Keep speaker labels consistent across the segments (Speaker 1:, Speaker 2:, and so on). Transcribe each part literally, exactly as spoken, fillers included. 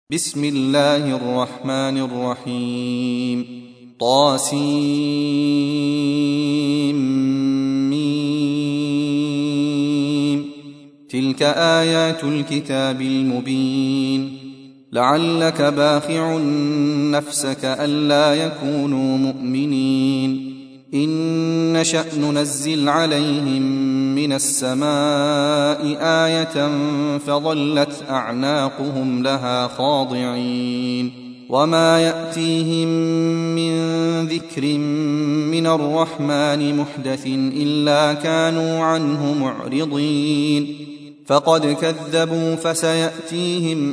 Speaker 1: بسم الله الرحمن الرحيم. طاسيم. تلك آيات الكتاب المبين. لعلك باخع نفسك ألا يكونوا مؤمنين إن نشأ ننزل عليهم من السماء آية فظلت أعناقهم لها خاضعين وما يأتيهم من ذكر من الرحمن محدث إلا كانوا عنه معرضين فقد كذبوا فسيأتيهم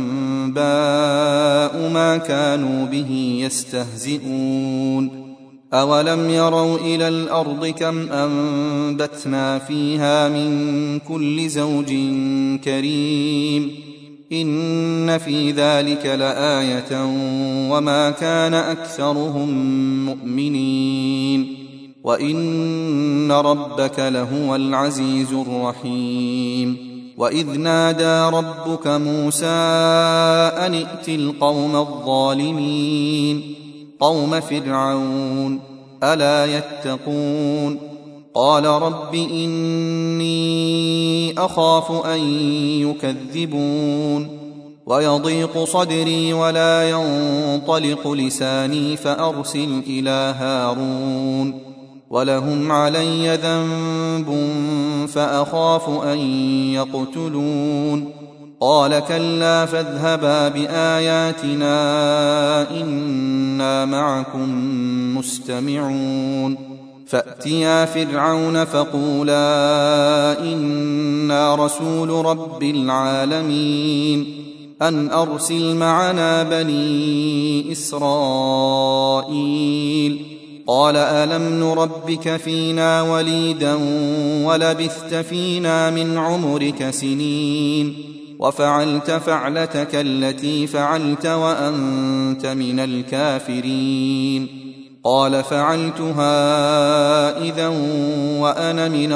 Speaker 1: أنباء ما كانوا به يستهزئون أولم يروا إلى الأرض كم أنبتنا فيها من كل زوج كريم إن في ذلك لآية وما كان أكثرهم مؤمنين وإن ربك لهو العزيز الرحيم. وإذ نادى ربك موسى أن ائت القوم الظالمين قوم فرعون ألا يتقون قال رب إني أخاف أن يكذبون ويضيق صدري ولا ينطلق لساني فأرسل إلى هارون ولهم علي ذنب فأخاف أن يقتلون قال كلا فاذهبا بآياتنا إنا معكم مستمعون فأتيا فرعون فقولا إنا رسول رب العالمين أن أرسل معنا بني إسرائيل قال ألم نربك فينا وليدا ولبثت فينا من عمرك سنين وفعلت فعلتك التي فعلت وأنت من الكافرين قال فعلتها إذا وأنا من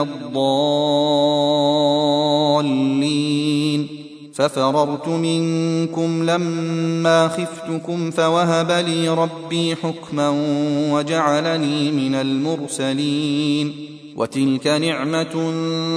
Speaker 1: الضالين ففررت منكم لما خفتكم فوهب لي ربي حكما وجعلني من المرسلين وتلك نعمة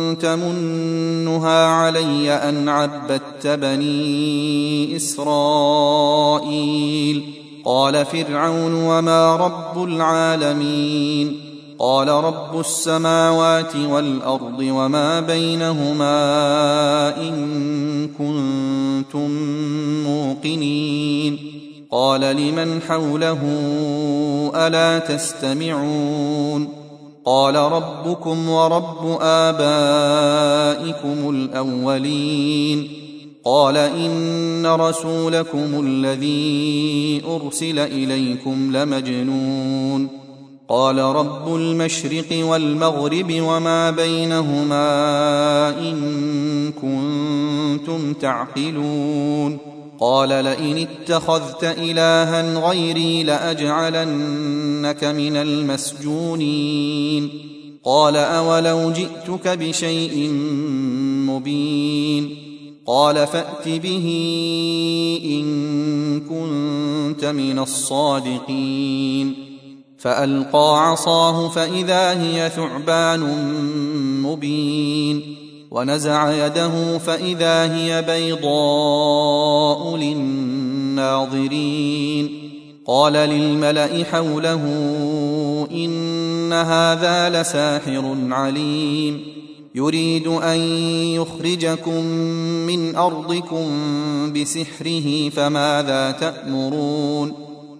Speaker 1: تمنها علي أن عبدت بني إسرائيل قال فرعون وما رب العالمين قال رب السماوات والأرض وما بينهما إن كنتم موقنين قال لمن حوله ألا تستمعون قال ربكم ورب آبائكم الأولين قال إن رسولكم الذي أرسل إليكم لمجنون قال رب المشرق والمغرب وما بينهما إن كنتم تعقلون قال لئن اتخذت إلها غيري لأجعلنك من المسجونين قال أولو جئتك بشيء مبين قال فأت به إن كنت من الصادقين فألقى عصاه فإذا هي ثعبان مبين ونزع يده فإذا هي بيضاء للناظرين قال للملأ حوله إن هذا لساحر عليم يريد أن يخرجكم من أرضكم بسحره فماذا تأمرون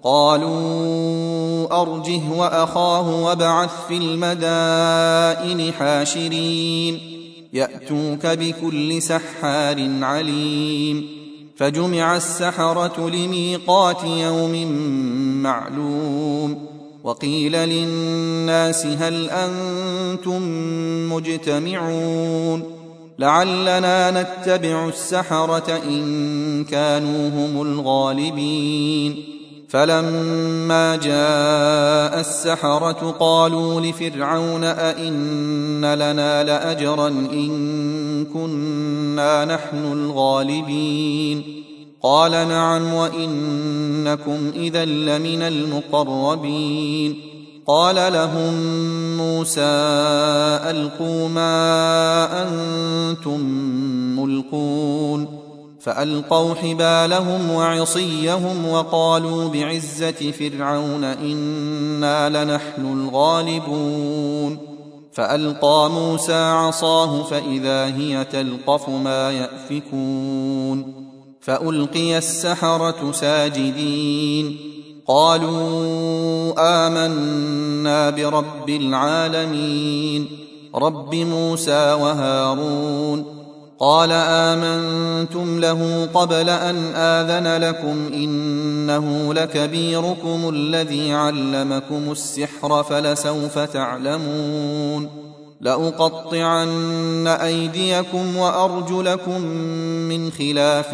Speaker 1: قالوا أرجه وأخاه وابعث في المدائن حاشرين يأتوك بكل سحار عليم فجمع السحرة لميقات يوم معلوم وقيل للناس هل أنتم مجتمعون لعلنا نتبع السحرة إن كانوا هم الغالبين فلما جاء السحرة قالوا لفرعون أئن لنا لأجرا إن كنا نحن الغالبين قال نعم وإنكم إذا لمن المقربين. قال لهم موسى ألقوا ما أنتم ملقون فألقوا حبالهم وعصيهم وقالوا بعزة فرعون إنا لنحن الغالبون. فألقى موسى عصاه فإذا هي تلقف ما يأفكون فألقي السحرة ساجدين قالوا آمنا برب العالمين رب موسى وهارون. قال آمنتم له قبل أن آذن لكم إنه لكبيركم الذي علمكم السحر فلسوف تعلمون لأقطعن أيديكم وأرجلكم من خلاف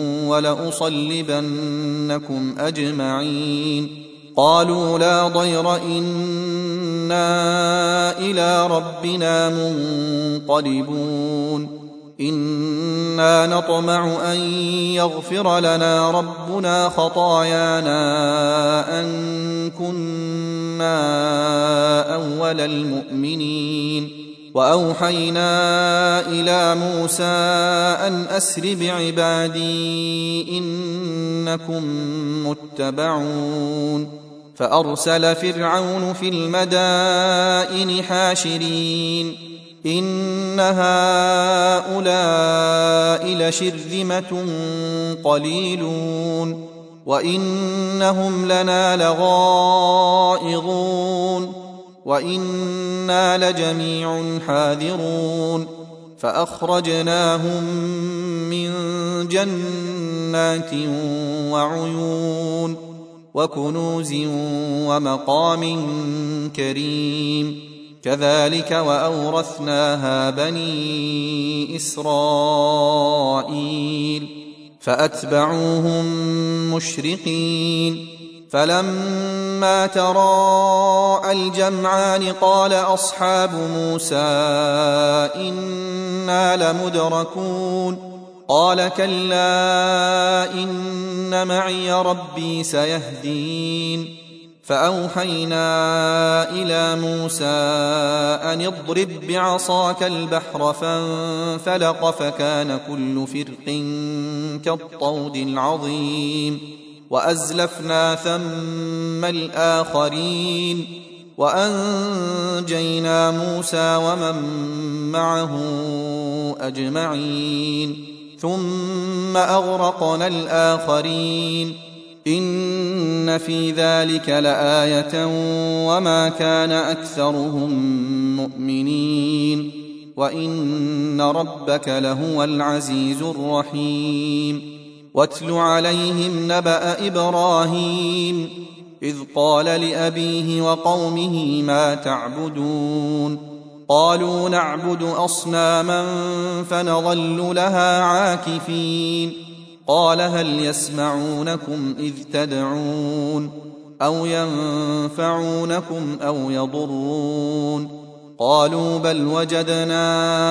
Speaker 1: ولأصلبنكم أجمعين. قالوا لا ضير إنا إلى ربنا منقلبون إنا نطمع أن يغفر لنا ربنا خطايانا أن كنا أول المؤمنين. وأوحينا إلى موسى أن أسر بعبادي إنكم متبعون. فأرسل فرعون في المدائن حاشرين إن هؤلاء لشرذمة قليلون وإنهم لنا لغائظون وإنا لجميع حاذرون. فأخرجناهم من جنات وعيون وكنوز ومقام كريم كذلك وأورثناها بني إسرائيل فأتبعوهم مشرقين. فلما تراءى الجمعان قال أصحاب موسى إنا لمدركون قال كلا إن معي ربي سيهدين. فأوحينا إلى موسى أن اضرب بعصاك البحر فانفلق فكان كل فرق كالطود العظيم وأزلفنا ثم الآخرين وأنجينا موسى ومن معه أجمعين ثم أغرقنا الآخرين إن في ذلك لآية وما كان أكثرهم مؤمنين وإن ربك لهو العزيز الرحيم. واتل عليهم نبأ إبراهيم إذ قال لأبيه وقومه ما تعبدون قالوا نعبد أصناما فنظل لها عاكفين قال هل يسمعونكم إذ تدعون أو ينفعونكم أو يضرون قالوا بل وجدنا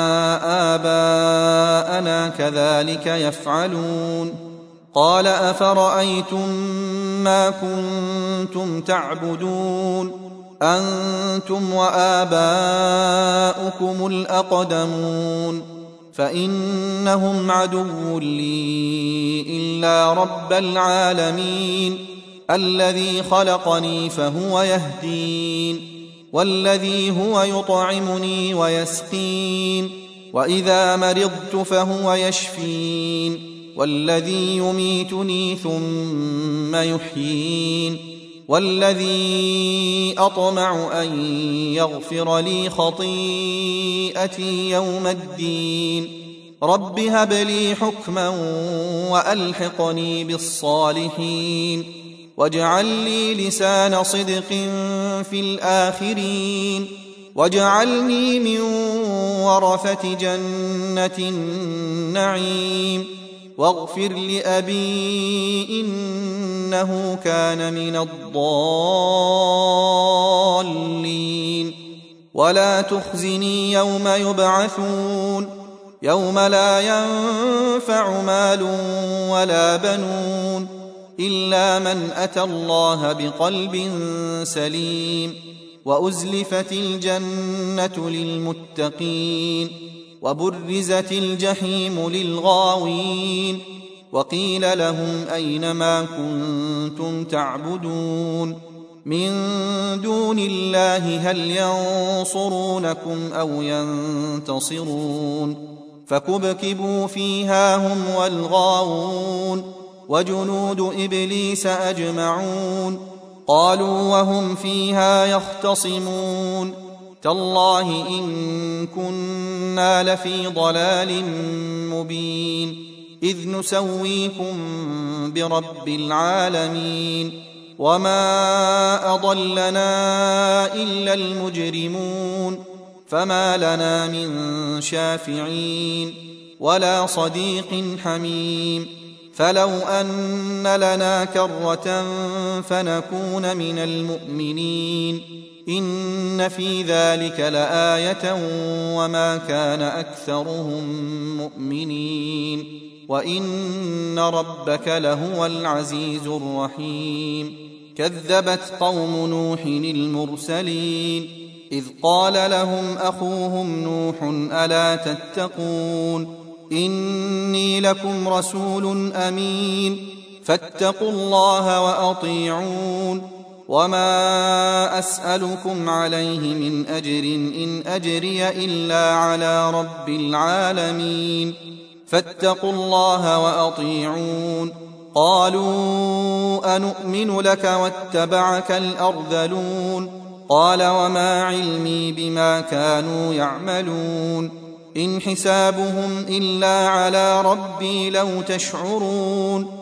Speaker 1: آباءنا كذلك يفعلون قال أفرأيتم ما كنتم تعبدون أنتم وآباؤكم الأقدمون فإنهم عدو لي إلا رب العالمين الذي خلقني فهو يهدين والذي هو يطعمني ويسقين وإذا مرضت فهو يشفين والذي يميتني ثم يحيين والذي أطمع أن يغفر لي خطيئتي يوم الدين رب هب لي حكما وألحقني بالصالحين واجعل لي لسان صدق في الآخرين واجعلني من ورثة جنة النعيم واغفر لأبي إنه كان من الضالين ولا تخزني يوم يبعثون يوم لا ينفع مال ولا بنون إلا من أتى الله بقلب سليم وأزلفت الجنة للمتقين وبرزت الجحيم للغاوين وقيل لهم أين ما كنتم تعبدون من دون الله هل ينصرونكم أو ينتصرون فكبكبوا فيها هم والغاوون وجنود إبليس أجمعون قالوا وهم فيها يختصمون تالله إن كنا لفي ضلال مبين إذ نسويكم برب العالمين وما أضلنا إلا المجرمون فما لنا من شافعين ولا صديق حميم فلو أن لنا كرة فنكون من المؤمنين إن في ذلك لآية وما كان أكثرهم مؤمنين وإن ربك لهو العزيز الرحيم كذبت قوم نوح المرسلين إذ قال لهم أخوهم نوح ألا تتقون إني لكم رسول أمين فاتقوا الله وأطيعون وما أسألكم عليه من أجر إن أجري إلا على رب العالمين فاتقوا الله وأطيعون قالوا أنؤمن لك واتبعك الأرذلون قال وما علمي بما كانوا يعملون إن حسابهم إلا على ربي لو تشعرون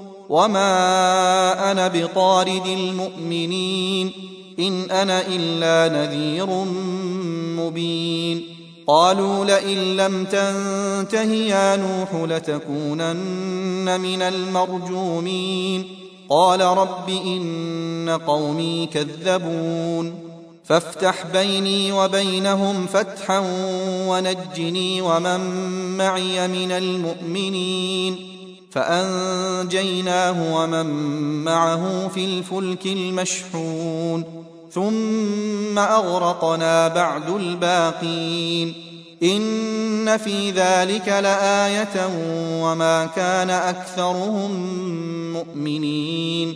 Speaker 1: وما أنا بطارد المؤمنين إن أنا إلا نذير مبين قالوا لئن لم تنته يا نوح لتكونن من المرجومين قال رب إن قومي كذبون فافتح بيني وبينهم فتحا ونجني ومن معي من المؤمنين فأنجيناه ومن معه في الفلك المشحون ثم أغرقنا بعد الباقين إن في ذلك لآية وما كان أكثرهم مؤمنين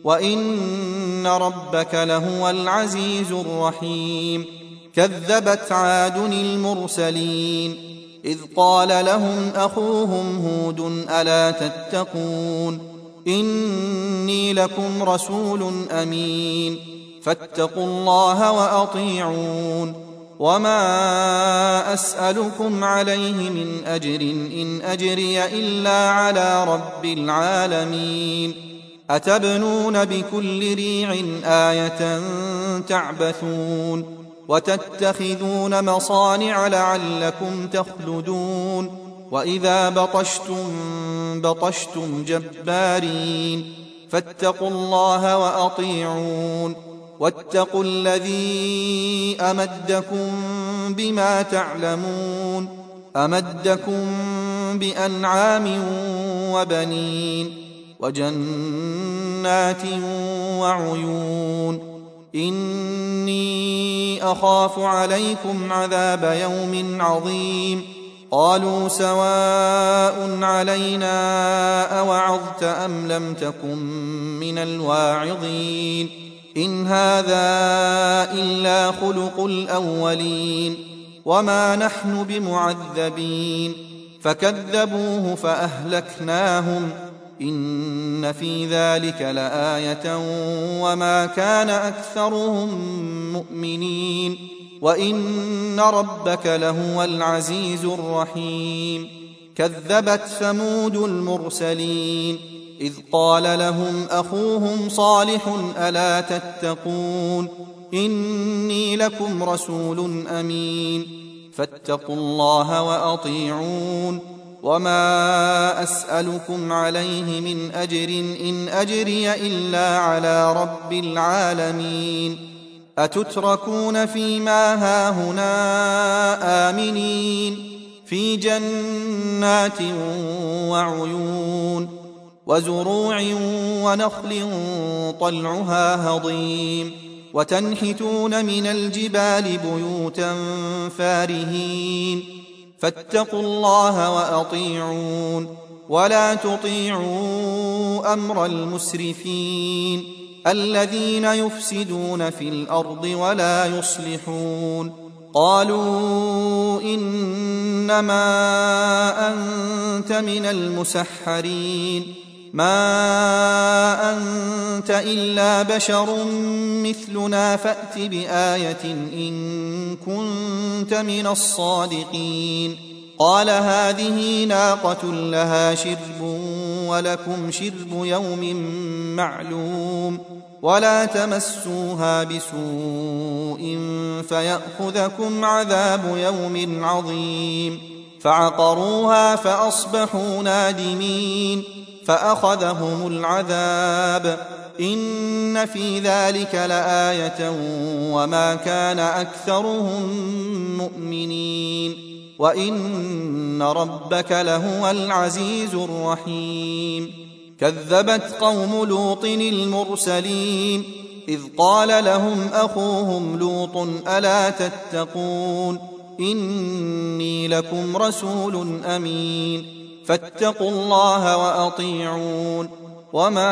Speaker 1: وإن ربك لهو العزيز الرحيم كذبت عاد المرسلين إذ قال لهم أخوهم هود ألا تتقون إني لكم رسول أمين فاتقوا الله وأطيعون وما أسألكم عليه من أجر إن أجري إلا على رب العالمين أتبنون بكل ريع آية تعبثون وتتخذون مصانع لعلكم تخلدون وإذا بطشتم بطشتم جبارين فاتقوا الله وأطيعون واتقوا الذي أمدكم بما تعلمون أمدكم بأنعام وبنين وجنات وعيون إني أخاف عليكم عذاب يوم عظيم قالوا سواء علينا أوعظت أم لم تكن من الواعظين إن هذا إلا خلق الأولين وما نحن بمعذبين فكذبوه فأهلكناهم إن في ذلك لآية وما كان أكثرهم مؤمنين وإن ربك لهو العزيز الرحيم كذبت ثمود المرسلين إذ قال لهم أخوهم صالح ألا تتقون إني لكم رسول أمين فاتقوا الله وأطيعون وما أسألكم عليه من أجر إن أجري إلا على رب العالمين أتتركون فيما هاهنا آمنين في جنات وعيون وزروع ونخل طلعها هضيم وتنحتون من الجبال بيوتا فارهين فاتقوا الله وأطيعون ولا تطيعوا أمر المسرفين الذين يفسدون في الأرض ولا يصلحون قالوا إنما أنت من المسحرين ما أنت إلا بشر مثلنا فأت بآية إن كنت من الصادقين قال هذه ناقة لها شرب ولكم شرب يوم معلوم ولا تمسوها بسوء فيأخذكم عذاب يوم عظيم فعقروها فأصبحوا نادمين فأخذهم العذاب إن في ذلك لآية وما كان أكثرهم مؤمنين وإن ربك لهو العزيز الرحيم كذبت قوم لوط المرسلين إذ قال لهم أخوهم لوط ألا تتقون إني لكم رسول أمين فاتقوا الله وأطيعون وما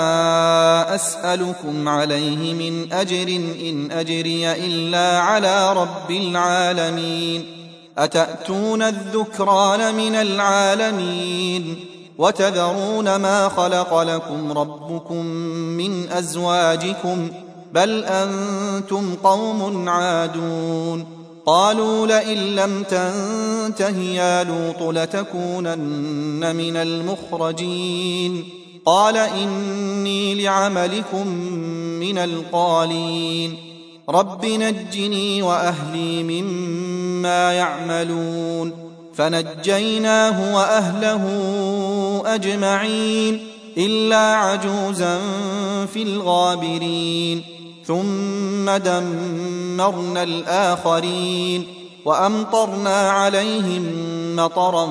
Speaker 1: أسألكم عليه من أجر إن أجري إلا على رب العالمين أتأتون الذكران من العالمين وتذرون ما خلق لكم ربكم من أزواجكم بل أنتم قوم عادون قالوا لئن لم تنته يا لوط لتكونن من المخرجين قال إني لعملكم من القالين رب نجني وأهلي مما يعملون فنجيناه وأهله أجمعين إلا عجوزا في الغابرين ثم دمرنا الآخرين وأمطرنا عليهم مطرا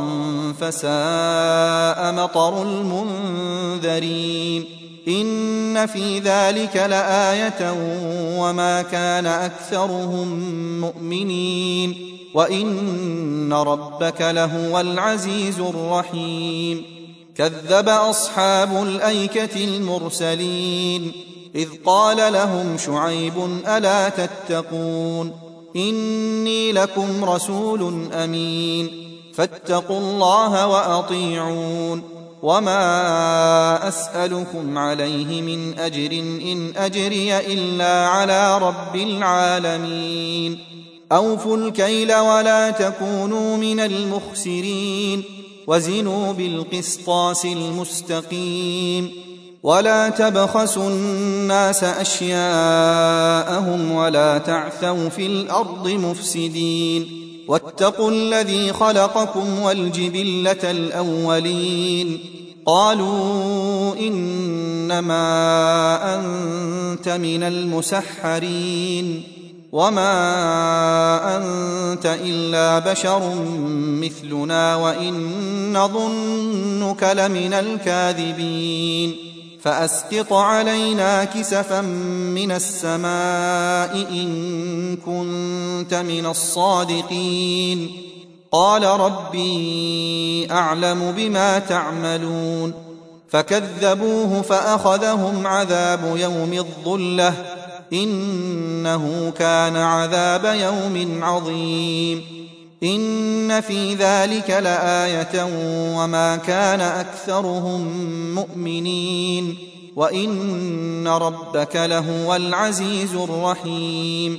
Speaker 1: فساء مطر المنذرين إن في ذلك لآية وما كان أكثرهم مؤمنين وإن ربك لهو العزيز الرحيم كذب أصحاب الأيكة المرسلين إذ قال لهم شعيب ألا تتقون إني لكم رسول أمين فاتقوا الله وأطيعون وما أسألكم عليه من أجر إن أجري إلا على رب العالمين أوفوا الكيل ولا تكونوا من المخسرين وزنوا بالقسطاس المستقيم ولا تبخسوا الناس أشياءهم ولا تعثوا في الأرض مفسدين واتقوا الذي خلقكم والجبلة الأولين قالوا إنما أنت من المسحرين وما أنت إلا بشر مثلنا وإن نظنك لمن الكاذبين فأسقط علينا كسفا من السماء إن كنت من الصادقين قال ربي أعلم بما تعملون فكذبوه فأخذهم عذاب يوم الظلة إنه كان عذاب يوم عظيم إن في ذلك لآية وما كان أكثرهم مؤمنين وإن ربك لهو العزيز الرحيم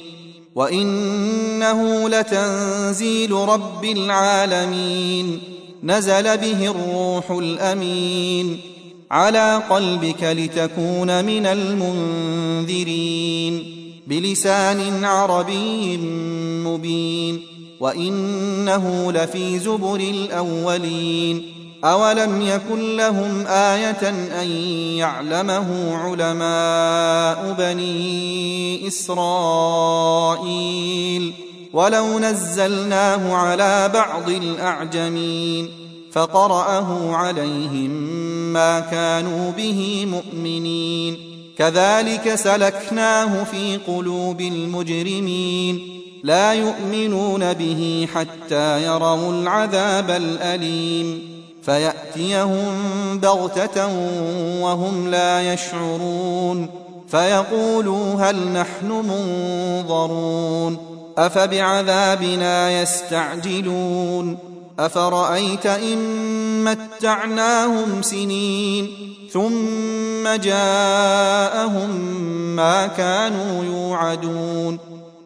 Speaker 1: وإنه لتنزيل رب العالمين نزل به الروح الأمين على قلبك لتكون من المنذرين بلسان عربي مبين وإنه لفي زبر الأولين أولم يكن لهم آية أن يعلمه علماء بني إسرائيل ولو نزلناه على بعض الأعجمين فقرأه عليهم ما كانوا به مؤمنين كذلك سلكناه في قلوب المجرمين لا يؤمنون به حتى يروا العذاب الأليم فيأتيهم بغتة وهم لا يشعرون فيقولوا هل نحن منظرون أفبعذابنا يستعجلون أفرأيت إن متعناهم سنين ثم جاءهم ما كانوا يوعدون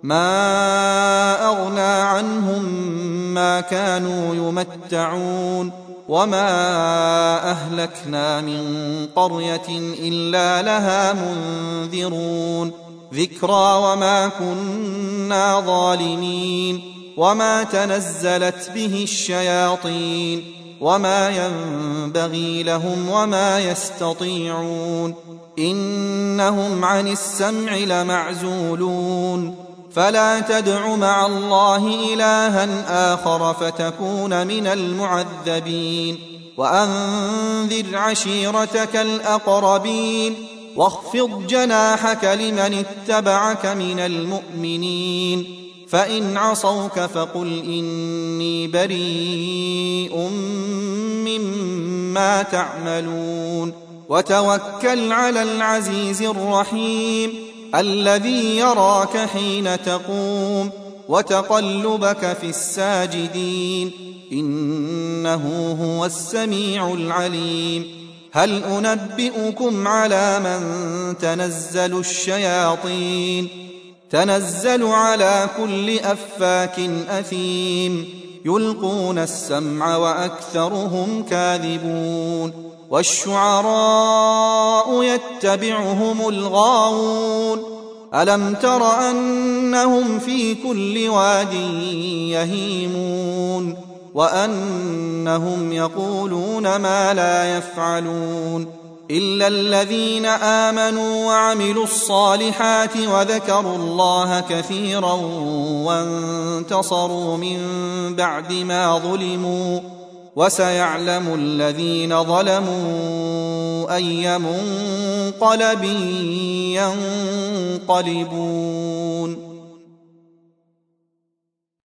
Speaker 1: ما أغنى عنهم ما كانوا يمتعون وما أهلكنا من قرية إلا لها منذرون ذكرى وما كنا ظالمين وما تنزلت به الشياطين وما ينبغي لهم وما يستطيعون إنهم عن السمع لمعزولون فلا تدع مع الله إلها آخر فتكون من المعذبين وأنذر عشيرتك الأقربين واخفض جناحك لمن اتبعك من المؤمنين فإن عصوك فقل إني بريء مما تعملون وتوكل على العزيز الرحيم الذي يراك حين تقوم وتقلبك في الساجدين إنه هو السميع العليم هل أنبئكم على من تنزل الشياطين تنزل على كل أفاك أثيم يلقون السمع وأكثرهم كاذبون والشعراء يتبعهم الغاوون ألم تر أنهم في كل واد يهيمون وأنهم يقولون ما لا يفعلون إلا الذين آمنوا وعملوا الصالحات وذكروا الله كثيرا وانتصروا من بعد ما ظلموا وسيعلم الذين ظلموا أي منقلب ينقلبون